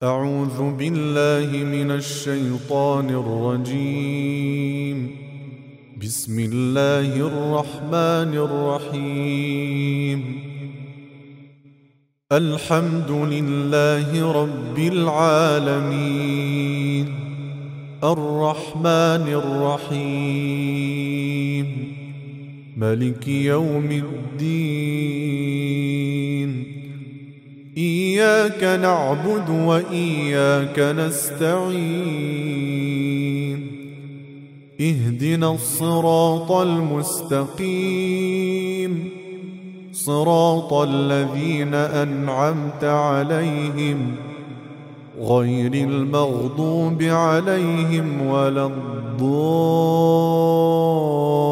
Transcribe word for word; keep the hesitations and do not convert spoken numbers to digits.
أعوذ بالله من الشيطان الرجيم. بسم الله الرحمن الرحيم. الحمد لله رب العالمين، الرحمن الرحيم، ملك يوم الدين. إياك نعبد وإياك نستعين. اهدنا الصراط المستقيم، صراط الذين أنعمت عليهم غير المغضوب عليهم ولا الضالين.